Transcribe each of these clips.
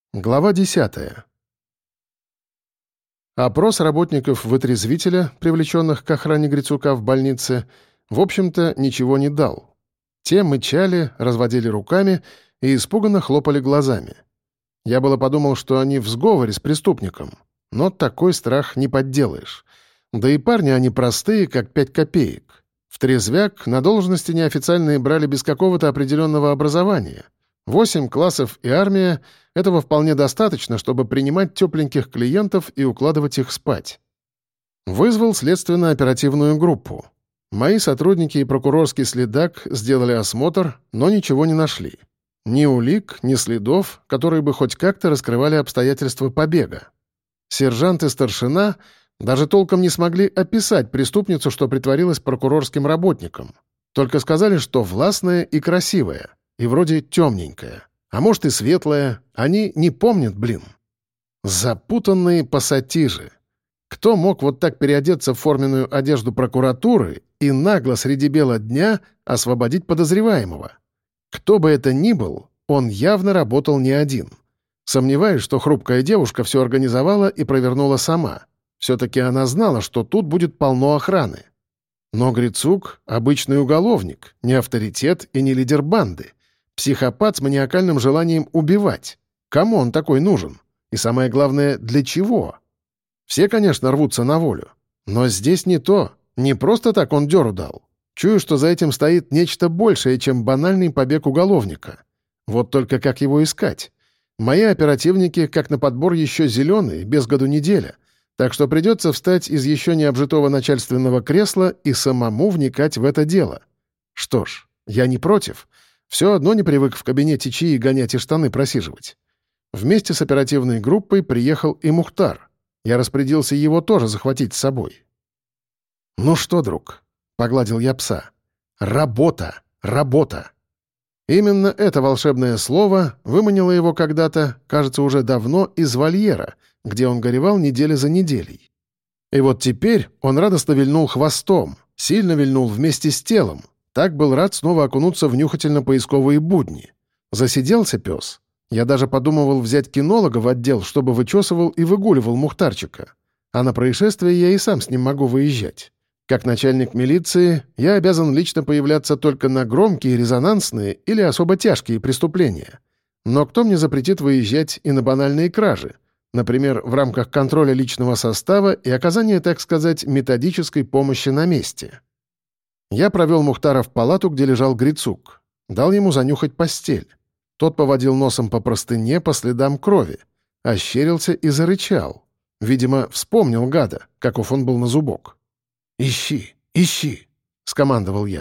Глава 10. Опрос работников вытрезвителя, привлеченных к охране Грицука в больнице, в общем-то, ничего не дал. Те мычали, разводили руками и испуганно хлопали глазами. Я было подумал, что они в сговоре с преступником, но такой страх не подделаешь. Да и парни они простые, как 5 копеек. В трезвяк на должности неофициальные брали без какого-то определенного образования. 8 классов и армия — этого вполне достаточно, чтобы принимать тепленьких клиентов и укладывать их спать. Вызвал следственно-оперативную группу. Мои сотрудники и прокурорский следак сделали осмотр, но ничего не нашли. Ни улик, ни следов, которые бы хоть как-то раскрывали обстоятельства побега. Сержант и старшина даже толком не смогли описать преступницу, что притворилась прокурорским работником. Только сказали, что властная и красивая, и вроде темненькая. А может и светлая. Они не помнят, блин. Запутанные пассатижи. Кто мог вот так переодеться в форменную одежду прокуратуры и нагло среди бела дня освободить подозреваемого? Кто бы это ни был, он явно работал не один. Сомневаюсь, что хрупкая девушка все организовала и провернула сама. Все-таки она знала, что тут будет полно охраны. Но Грицук — обычный уголовник, не авторитет и не лидер банды. Психопат с маниакальным желанием убивать. Кому он такой нужен? И самое главное, для чего? Все, конечно, рвутся на волю. Но здесь не то. Не просто так он дёру дал. Чую, что за этим стоит нечто большее, чем банальный побег уголовника. Вот только как его искать? Мои оперативники, как на подбор, еще зеленые, без году неделя. Так что придется встать из еще не обжитого начальственного кресла и самому вникать в это дело. Что ж, я не против. Все одно не привык в кабинете чаи гонять и штаны просиживать. Вместе с оперативной группой приехал и Мухтар. Я распорядился его тоже захватить с собой. «Ну что, друг?» — погладил я пса. «Работа! Работа!» Именно это волшебное слово выманило его когда-то, кажется, уже давно, из вольера, где он горевал недели за неделей. И вот теперь он радостно вильнул хвостом, сильно вильнул вместе с телом. Так был рад снова окунуться в нюхательно-поисковые будни. Засиделся пес. Я даже подумывал взять кинолога в отдел, чтобы вычесывал и выгуливал Мухтарчика. А на происшествие я и сам с ним могу выезжать. Как начальник милиции, я обязан лично появляться только на громкие, резонансные или особо тяжкие преступления. Но кто мне запретит выезжать и на банальные кражи? Например, в рамках контроля личного состава и оказания, так сказать, методической помощи на месте. Я провел Мухтара в палату, где лежал Грицук. Дал ему занюхать постель. Тот поводил носом по простыне по следам крови. Ощерился и зарычал. Видимо, вспомнил гада, каков он был на зубок. «Ищи, ищи!» — скомандовал я.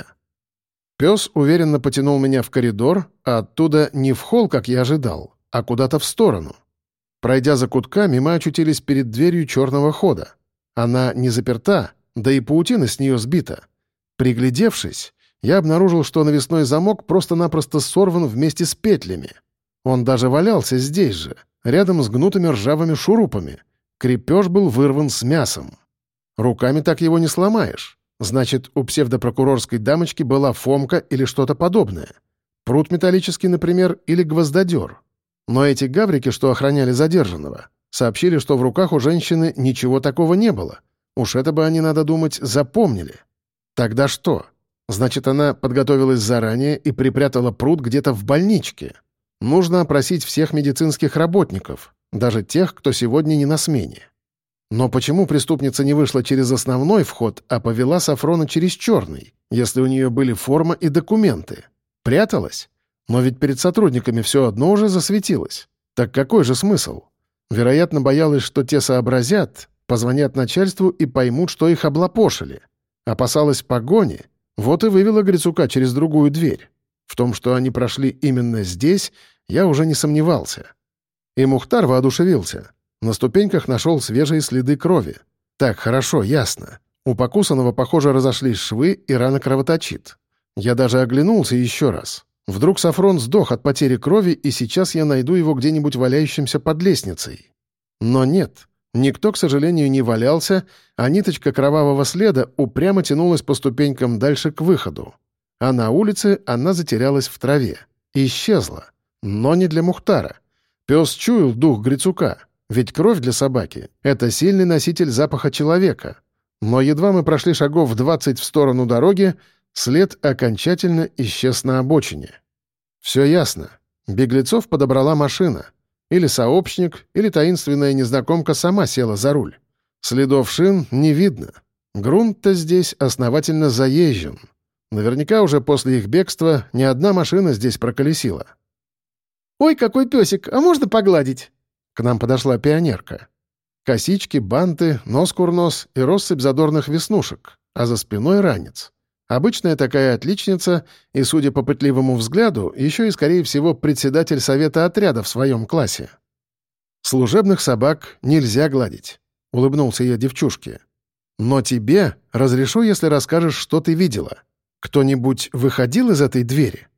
Пес уверенно потянул меня в коридор, а оттуда не в холл, как я ожидал, а куда-то в сторону. Пройдя за кутками, мы очутились перед дверью черного хода. Она не заперта, да и паутина с нее сбита. Приглядевшись, я обнаружил, что навесной замок просто-напросто сорван вместе с петлями. Он даже валялся здесь же, рядом с гнутыми ржавыми шурупами. Крепеж был вырван с мясом. Руками так его не сломаешь. Значит, у псевдопрокурорской дамочки была фомка или что-то подобное. Прут металлический, например, или гвоздодер. Но эти гаврики, что охраняли задержанного, сообщили, что в руках у женщины ничего такого не было. Уж это бы они, надо думать, запомнили. Тогда что? Значит, она подготовилась заранее и припрятала прут где-то в больничке. Нужно опросить всех медицинских работников, даже тех, кто сегодня не на смене. Но почему преступница не вышла через основной вход, а повела Сафрона через черный, если у нее были форма и документы? Пряталась? Но ведь перед сотрудниками все одно уже засветилось. Так какой же смысл? Вероятно, боялась, что те сообразят, позвонят начальству и поймут, что их облапошили. Опасалась погони, вот и вывела Грицука через другую дверь. В том, что они прошли именно здесь, я уже не сомневался. И Мухтар воодушевился. На ступеньках нашел свежие следы крови. Так, хорошо, ясно. У покусанного, похоже, разошлись швы, и рана кровоточит. Я даже оглянулся еще раз. Вдруг Сафрон сдох от потери крови, и сейчас я найду его где-нибудь валяющимся под лестницей. Но нет. Никто, к сожалению, не валялся, а ниточка кровавого следа упрямо тянулась по ступенькам дальше к выходу. А на улице она затерялась в траве. Исчезла. Но не для Мухтара. Пес чуял дух Грицука, ведь кровь для собаки — это сильный носитель запаха человека. Но едва мы прошли шагов 20 в сторону дороги, след окончательно исчез на обочине. Все ясно. Беглецов подобрала машина. Или сообщник, или таинственная незнакомка сама села за руль. Следов шин не видно. Грунт-то здесь основательно заезжен. Наверняка уже после их бегства ни одна машина здесь проколесила. «Ой, какой песик, а можно погладить?» К нам подошла пионерка. Косички, банты, нос-курнос и россыпь задорных веснушек, а за спиной ранец. Обычная такая отличница и, судя по пытливому взгляду, еще и, скорее всего, председатель совета отряда в своем классе. «Служебных собак нельзя гладить», — улыбнулся я девчушке. «Но тебе разрешу, если расскажешь, что ты видела. Кто-нибудь выходил из этой двери?»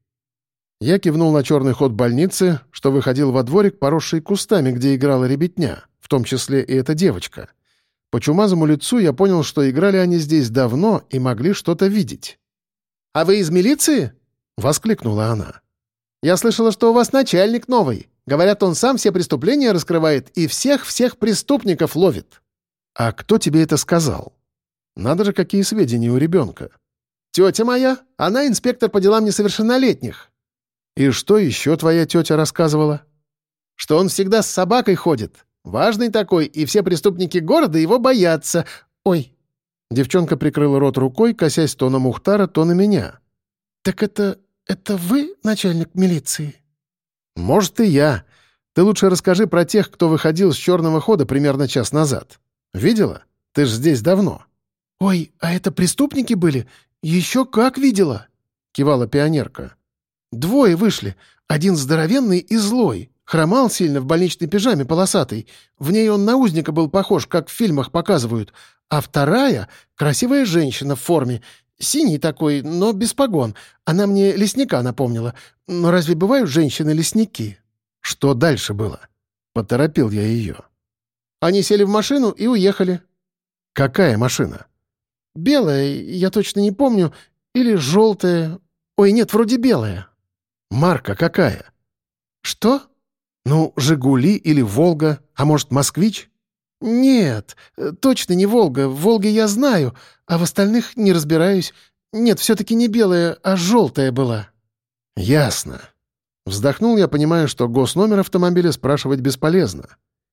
Я кивнул на черный ход больницы, что выходил во дворик, поросший кустами, где играла ребятня, в том числе и эта девочка. По чумазому лицу я понял, что играли они здесь давно и могли что-то видеть. «А вы из милиции?» — воскликнула она. «Я слышала, что у вас начальник новый. Говорят, он сам все преступления раскрывает и всех преступников ловит». «А кто тебе это сказал? Надо же, какие сведения у ребенка». «Тетя моя, она инспектор по делам несовершеннолетних». «И что еще твоя тетя рассказывала?» «Что он всегда с собакой ходит. Важный такой, и все преступники города его боятся. Ой!» Девчонка прикрыла рот рукой, косясь то на Мухтара, то на меня. «Так это вы начальник милиции?» «Может, и я. Ты лучше расскажи про тех, кто выходил с черного хода примерно час назад. Видела? Ты ж здесь давно». «Ой, а это преступники были? Еще как видела!» — кивала пионерка. «Двое вышли. Один здоровенный и злой. Хромал сильно в больничной пижаме полосатой. В ней он на узника был похож, как в фильмах показывают. А вторая — красивая женщина в форме. Синий такой, но без погон. Она мне лесника напомнила. Но разве бывают женщины-лесники?» «Что дальше было?» — поторопил я ее. «Они сели в машину и уехали». «Какая машина?» «Белая, я точно не помню. Или желтая. Ой, нет, вроде белая». «Марка какая?» «Что?» «Ну, «Жигули» или «Волга», а может, «Москвич»?» «Нет, точно не «Волга». «Волги» я знаю, а в остальных не разбираюсь. Нет, все-таки не белая, а желтая была». «Ясно». Вздохнул я, понимая, что госномер автомобиля спрашивать бесполезно.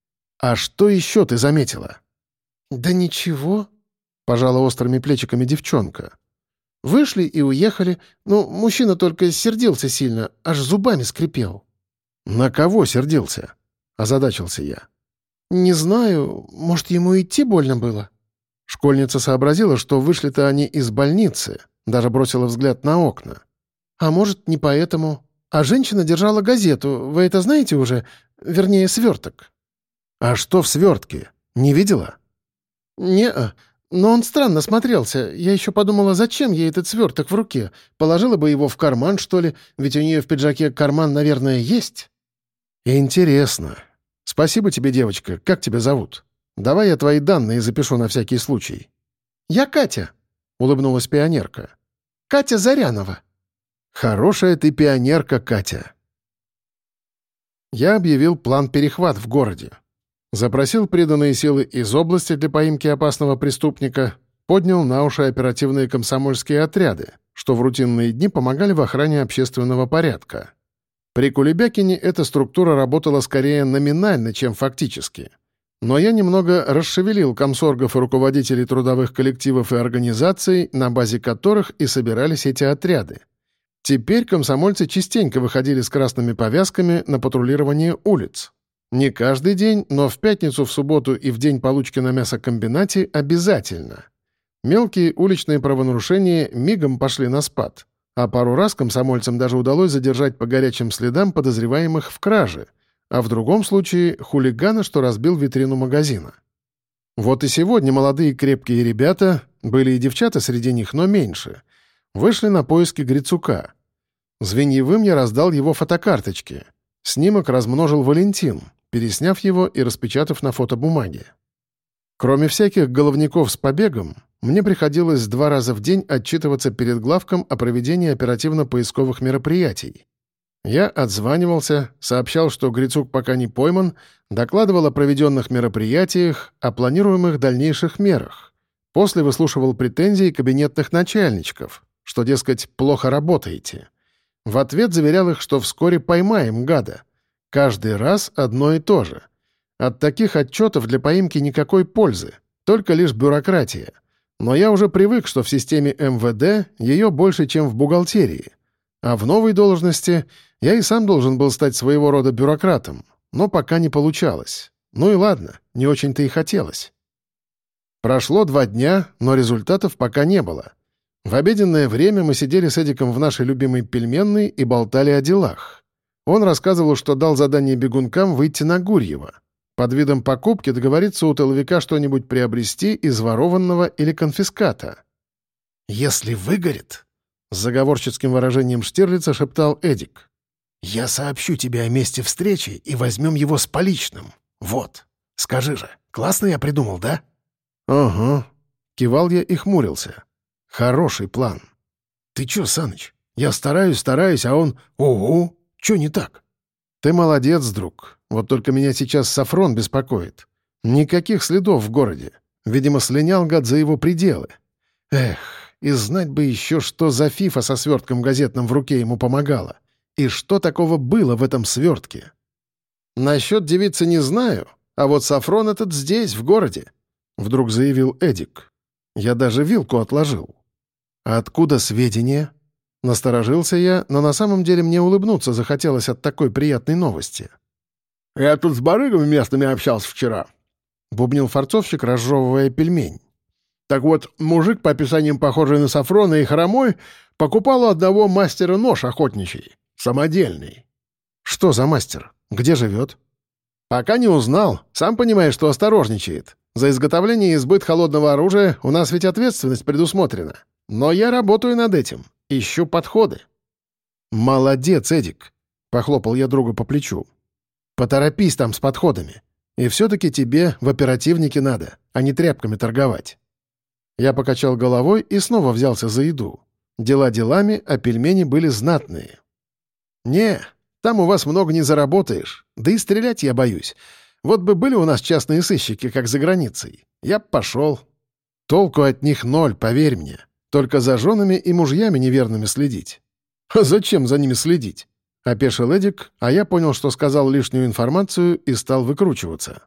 «А что еще ты заметила?» «Да ничего», — пожала острыми плечиками девчонка. «Вышли и уехали. Ну, мужчина только сердился сильно, аж зубами скрипел». «На кого сердился?» — озадачился я. «Не знаю, может, ему идти больно было?» Школьница сообразила, что вышли-то они из больницы, даже бросила взгляд на окна. «А может, не поэтому. А женщина держала газету, вы это знаете уже? Вернее, сверток». «А что в свертке? Не видела?» «Не-а. Но он странно смотрелся. Я еще подумала, зачем ей этот сверток в руке? Положила бы его в карман, что ли? Ведь у нее в пиджаке карман, наверное, есть». «Интересно. Спасибо тебе, девочка. Как тебя зовут? Давай я твои данные запишу на всякий случай». «Я Катя», — улыбнулась пионерка. «Катя Зарянова». «Хорошая ты пионерка, Катя». Я объявил план «Перехват» в городе. Запросил приданные силы из области для поимки опасного преступника, поднял на уши оперативные комсомольские отряды, что в рутинные дни помогали в охране общественного порядка. При Кулебякине эта структура работала скорее номинально, чем фактически. Но я немного расшевелил комсоргов и руководителей трудовых коллективов и организаций, на базе которых и собирались эти отряды. Теперь комсомольцы частенько выходили с красными повязками на патрулирование улиц. Не каждый день, но в пятницу, в субботу и в день получки на мясокомбинате обязательно. Мелкие уличные правонарушения мигом пошли на спад. А пару раз комсомольцам даже удалось задержать по горячим следам подозреваемых в краже, а в другом случае — хулигана, что разбил витрину магазина. Вот и сегодня молодые крепкие ребята, были и девчата среди них, но меньше, вышли на поиски Грицука. Звеньевым я раздал его фотокарточки. Снимок размножил Валентин, пересняв его и распечатав на фотобумаге. Кроме всяких головников с побегом, мне приходилось 2 раза в день отчитываться перед главком о проведении оперативно-поисковых мероприятий. Я отзванивался, сообщал, что Грицук пока не пойман, докладывал о проведенных мероприятиях, о планируемых дальнейших мерах. После выслушивал претензии кабинетных начальничков, что, дескать, плохо работаете. В ответ заверял их, что вскоре поймаем гада. Каждый раз одно и то же. От таких отчетов для поимки никакой пользы, только лишь бюрократия. Но я уже привык, что в системе МВД ее больше, чем в бухгалтерии. А в новой должности я и сам должен был стать своего рода бюрократом, но пока не получалось. Ну и ладно, не очень-то и хотелось. Прошло 2 дня, но результатов пока не было. В обеденное время мы сидели с Эдиком в нашей любимой пельменной и болтали о делах. Он рассказывал, что дал задание бегункам выйти на Гурьева. Под видом покупки договориться у тыловика что-нибудь приобрести из ворованного или конфиската. «Если выгорит», — с заговорщицким выражением Штирлица шептал Эдик, «я сообщу тебе о месте встречи и возьмем его с поличным. Вот. Скажи же, классно я придумал, да?» «Ага», — кивал я и хмурился. «Хороший план». «Ты чё, Саныч? Я стараюсь, а он... Ого! Чё не так?» «Ты молодец, друг. Вот только меня сейчас Сафрон беспокоит. Никаких следов в городе. Видимо, слинял гад за его пределы. Эх, и знать бы еще, что за фифа со свертком газетным в руке ему помогала. И что такого было в этом свертке? Насчет девицы не знаю, а вот Сафрон этот здесь, в городе», — вдруг заявил Эдик. Я даже вилку отложил. «А откуда сведения?» Насторожился я, но на самом деле мне улыбнуться захотелось от такой приятной новости. «Я тут с барыгами местными общался вчера», — бубнил форцовщик, разжевывая пельмень. «Так вот, мужик, по описаниям похожий на Сафрона и хромой, покупал у одного мастера нож охотничий, самодельный». «Что за мастер? Где живет?» «Пока не узнал. Сам понимаешь, что осторожничает. За изготовление и сбыт холодного оружия у нас ведь ответственность предусмотрена. Но я работаю над этим. Ищу подходы». «Молодец, Эдик!» — похлопал я друга по плечу. «Поторопись там с подходами. И все-таки тебе в оперативнике надо, а не тряпками торговать». Я покачал головой и снова взялся за еду. Дела делами, а пельмени были знатные. «Не, там у вас много не заработаешь. Да и стрелять я боюсь. Вот бы были у нас частные сыщики, как за границей. Я б пошел». «Толку от них 0, поверь мне. Только за женами и мужьями неверными следить». «А зачем за ними следить?» — опешил Эдик, а я понял, что сказал лишнюю информацию и стал выкручиваться.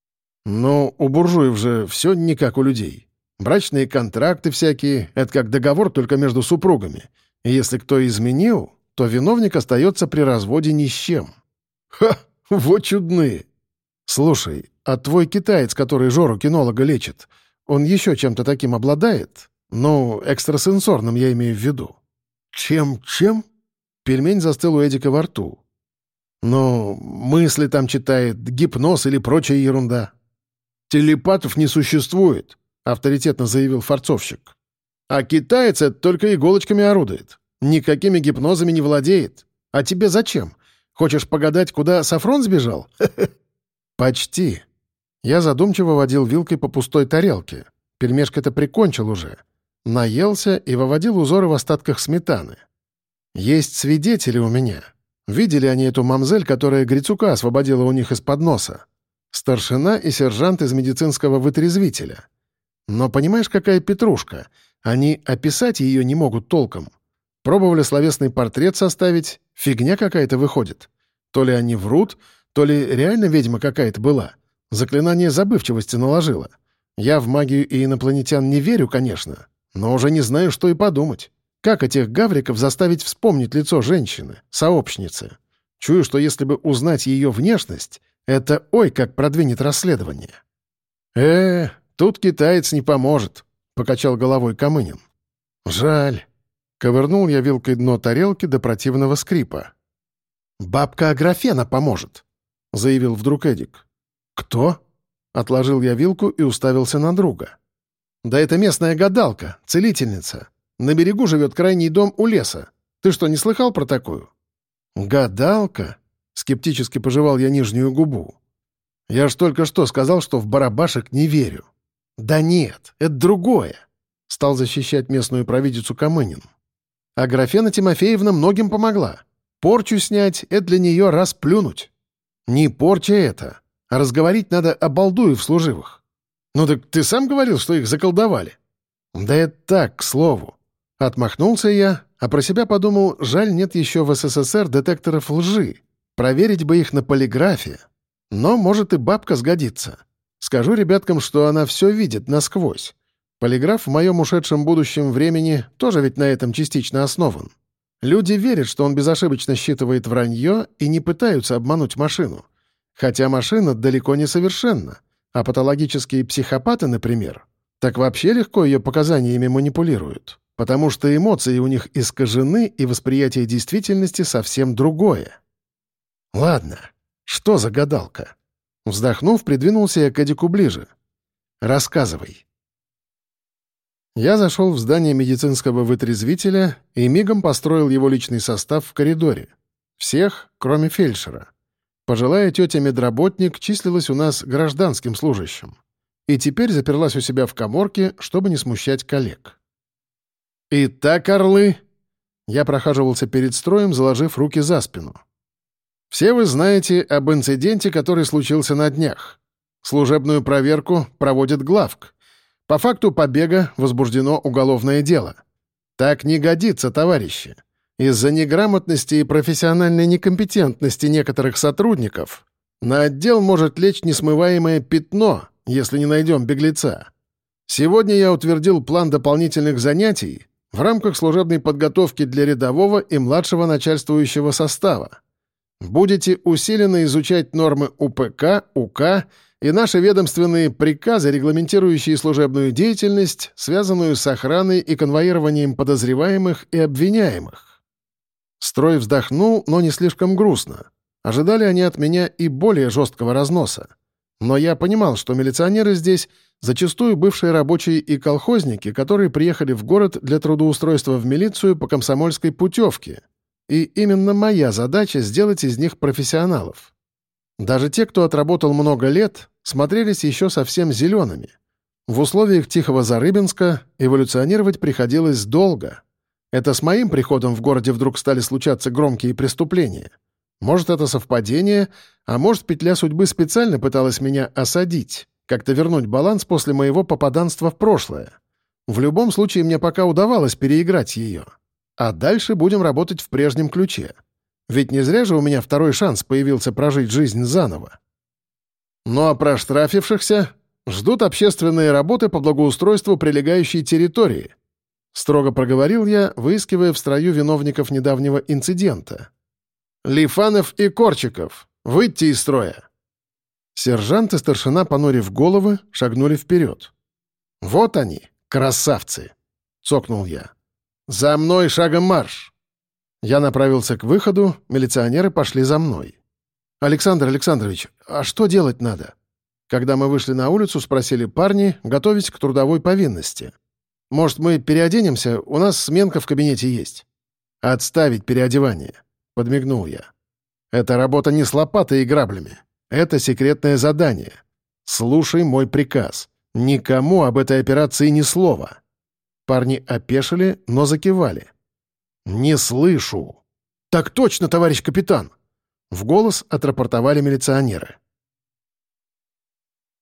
«Ну, у буржуев же все не как у людей. Брачные контракты всякие — это как договор только между супругами. И если кто изменил, то виновник остается при разводе ни с чем». «Ха! Вот чудные!» «Слушай, а твой китаец, который Жору кинолога лечит, он еще чем-то таким обладает? Ну, экстрасенсорным я имею в виду». «Чем?» Пельмень застыл у Эдика во рту. «Ну, мысли там читает, гипноз или прочая ерунда». «Телепатов не существует», — авторитетно заявил форцовщик. «А китаец это только иголочками орудует. Никакими гипнозами не владеет. А тебе зачем? Хочешь погадать, куда Сафрон сбежал?» «Почти». Я задумчиво водил вилкой по пустой тарелке. Пельмешка-то прикончил уже. Наелся и выводил узоры в остатках сметаны. Есть свидетели у меня. Видели они эту мамзель, которая Грицука освободила у них из-под носа. Старшина и сержант из медицинского вытрезвителя. Но понимаешь, какая петрушка? Они описать ее не могут толком. Пробовали словесный портрет составить, фигня какая-то выходит. То ли они врут, то ли реально ведьма какая-то была. Заклинание забывчивости наложила. Я в магию и инопланетян не верю, конечно, но уже не знаю, что и подумать. Как этих гавриков заставить вспомнить лицо женщины, сообщницы? Чую, что если бы узнать ее внешность, это ой как продвинет расследование. Тут китаец не поможет», — покачал головой Камынин. «Жаль». Ковырнул я вилкой дно тарелки до противного скрипа. «Бабка Аграфена поможет», — заявил вдруг Эдик. «Кто?» — отложил я вилку и уставился на друга. «Да это местная гадалка, целительница. На берегу живет крайний дом у леса. Ты что, не слыхал про такую?» «Гадалка?» — скептически пожевал я нижнюю губу. «Я ж только что сказал, что в барабашек не верю». «Да нет, это другое», — стал защищать местную провидицу Камынин. «Аграфена Тимофеевна многим помогла. Порчу снять — это для нее расплюнуть. Не порча это, а разговорить надо обалдуев служивых. Ну так ты сам говорил, что их заколдовали. Да это так, к слову. Отмахнулся я, а про себя подумал, жаль, нет еще в СССР детекторов лжи. Проверить бы их на полиграфе. Но, может, и бабка сгодится. Скажу ребяткам, что она все видит насквозь. Полиграф в моем ушедшем будущем времени тоже ведь на этом частично основан. Люди верят, что он безошибочно считывает вранье и не пытаются обмануть машину. Хотя машина далеко не совершенна, а патологические психопаты, например, так вообще легко ее показаниями манипулируют, потому что эмоции у них искажены и восприятие действительности совсем другое. Ладно, что за гадалка? Вздохнув, придвинулся я к Эдику ближе. Рассказывай. Я зашел в здание медицинского вытрезвителя и мигом построил его личный состав в коридоре. Всех, кроме фельдшера. Пожилая тетя-медработник числилась у нас гражданским служащим. И теперь заперлась у себя в каморке, чтобы не смущать коллег. «Итак, орлы!» Я прохаживался перед строем, заложив руки за спину. «Все вы знаете об инциденте, который случился на днях. Служебную проверку проводит главк. По факту побега возбуждено уголовное дело. Так не годится, товарищи. Из-за неграмотности и профессиональной некомпетентности некоторых сотрудников на отдел может лечь несмываемое пятно, если не найдем беглеца. Сегодня я утвердил план дополнительных занятий в рамках служебной подготовки для рядового и младшего начальствующего состава. Будете усиленно изучать нормы УПК, УК и наши ведомственные приказы, регламентирующие служебную деятельность, связанную с охраной и конвоированием подозреваемых и обвиняемых. Строй вздохнул, но не слишком грустно. Ожидали они от меня и более жесткого разноса. Но я понимал, что милиционеры здесь зачастую бывшие рабочие и колхозники, которые приехали в город для трудоустройства в милицию по комсомольской путевке. И именно моя задача — сделать из них профессионалов. Даже те, кто отработал много лет, смотрелись еще совсем зелеными. В условиях Тихого Зарыбинска эволюционировать приходилось долго. Это с моим приходом в городе вдруг стали случаться громкие преступления. Может, это совпадение, а может, петля судьбы специально пыталась меня осадить, как-то вернуть баланс после моего попаданства в прошлое. В любом случае, мне пока удавалось переиграть ее. А дальше будем работать в прежнем ключе. Ведь не зря же у меня второй шанс появился прожить жизнь заново. Ну а проштрафившихся ждут общественные работы по благоустройству прилегающей территории. Строго проговорил я, выискивая в строю виновников недавнего инцидента. «Лифанов и Корчиков, выйти из строя!» Сержант и старшина, понурив головы, шагнули вперед. «Вот они, красавцы!» — цокнул я. «За мной шагом марш!» Я направился к выходу, милиционеры пошли за мной. «Александр Александрович, а что делать надо?» Когда мы вышли на улицу, спросили парни, готовясь к трудовой повинности. «Может, мы переоденемся? У нас сменка в кабинете есть». «Отставить переодевание», — подмигнул я. «Это работа не с лопатой и граблями. Это секретное задание. Слушай мой приказ. Никому об этой операции ни слова». Парни опешили, но закивали. «Не слышу». «Так точно, товарищ капитан!» В голос отрапортовали милиционеры.